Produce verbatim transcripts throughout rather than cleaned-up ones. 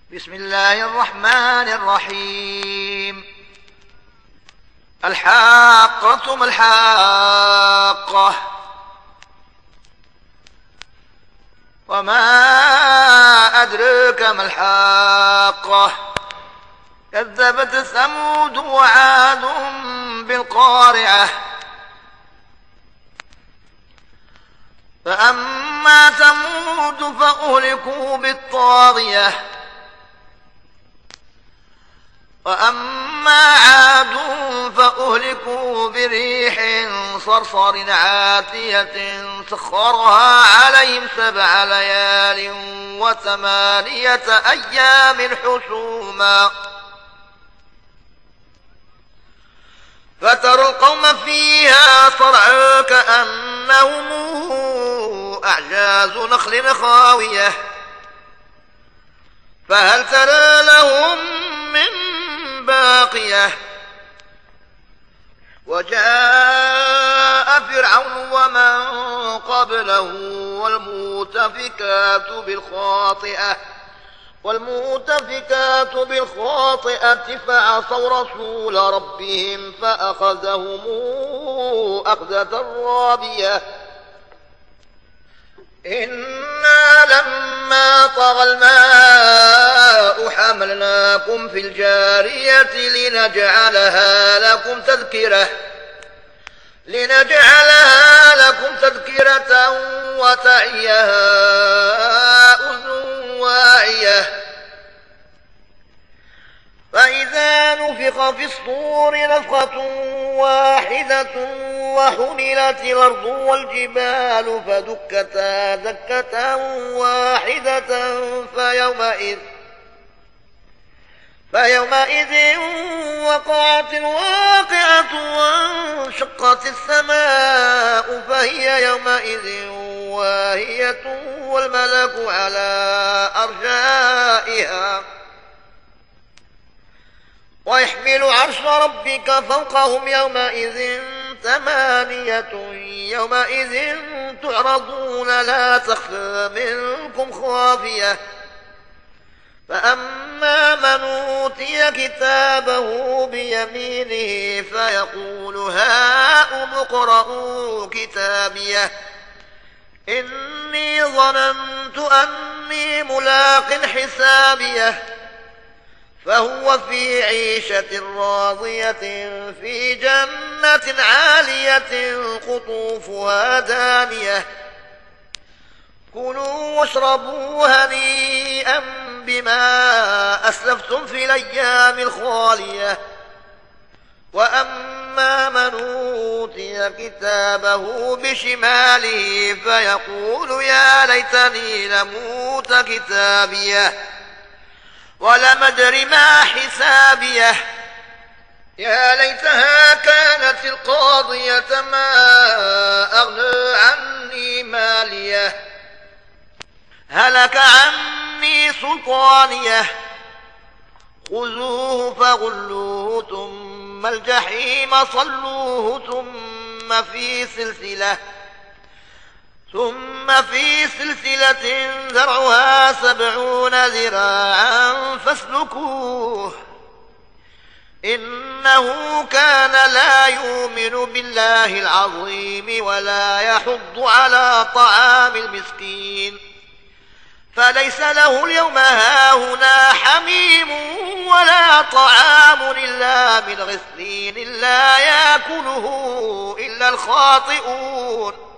بسم الله الرحمن الرحيم. الحاقة ما الحاقة وما أدرك ما الحاقة كذبت ثمود وعاد بالقارعة فأما ثمود فأهلكوا بالطاغية وأما عاد فأهلكوا بريح صرصر عاتية سخرها عليهم سبع ليال وثمانية أيام حسوما فترى القوم فيها صرعى كأنهم أعجاز نخل خاوية فهل ترى لهم من باقية وجاء فرعون ومن قبله والمؤتفكات بالخاطئة والمؤتفكات بالخاطئة فعصوا رسول ربهم فأخذهم أخذة رابية إنا لما طغى الماء حملناكم في الجارية لنجعلها لكم تذكرة لنجعلها لكم تذكرة وتعيها أذن واعية فإذا نفخ في الصور نفخة واحدة وحملت الأرض والجبال فدكتا دكة واحدة فيومئذ فيومئذ وقعت الواقعة وانشقت السماء فهي يومئذ واهية والملك على أرجائها ويحمل عرش ربك فوقهم يومئذ ثمانية يومئذ تعرضون لا تخفى منكم خافية فأما من أوتي كتابه بيمينه فيقول هاؤم اقرءوا كتابيه إني ظننت أني ملاق حسابيه فهو في عيشة راضية في جنة عالية قطوفها دانية كلوا واشربوا هنيئا بما أسلفتم في الأيام الخالية وأما من أوتي كتابه بشماله فيقول يا ليتني لموت كتابيه ولم أدر ما حسابيه يا ليتها كانت القاضية ما أغنى عني ماليه هلك عني سلطانيه خذوه فغلوه ثم الجحيم صلوه ثم في سلسلة ثم في سلسلة ذرعها سبعون ذراعا فاسلكوه إنه كان لا يؤمن بالله العظيم ولا يحض على طعام المسكين فليس له اليوم هاهنا حميم ولا طعام إلا من غسلين لا يأكله إلا الخاطئون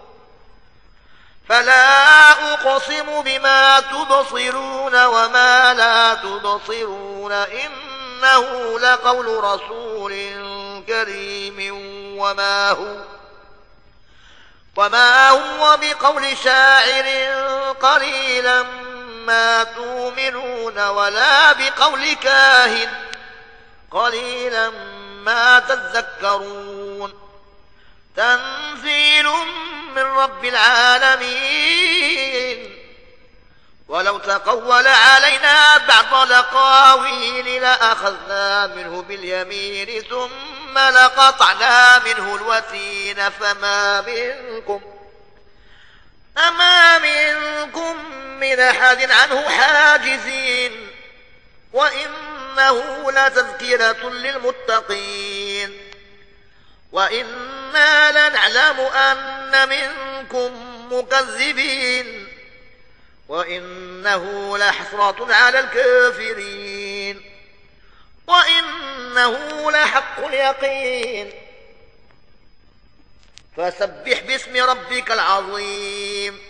فلا أقسم بما تبصرون وما لا تبصرون إنه لقول رسول كريم وما هو وما هو بقول شاعر قليلا ما تؤمنون ولا بقول كاهن قليلا ما تذكرون تنزيل من رب العالمين ولو تقول علينا بعض الأقاويل لأخذنا منه باليمين ثم لقطعنا منه الوتين فما منكم أما منكم من أحد عنه حاجزين وإنه لتذكرة للمتقين وإنا لنعلم أن منكم مكذبين وإنه لحسرة على الكافرين وإنه لحق اليقين فسبح باسم ربك العظيم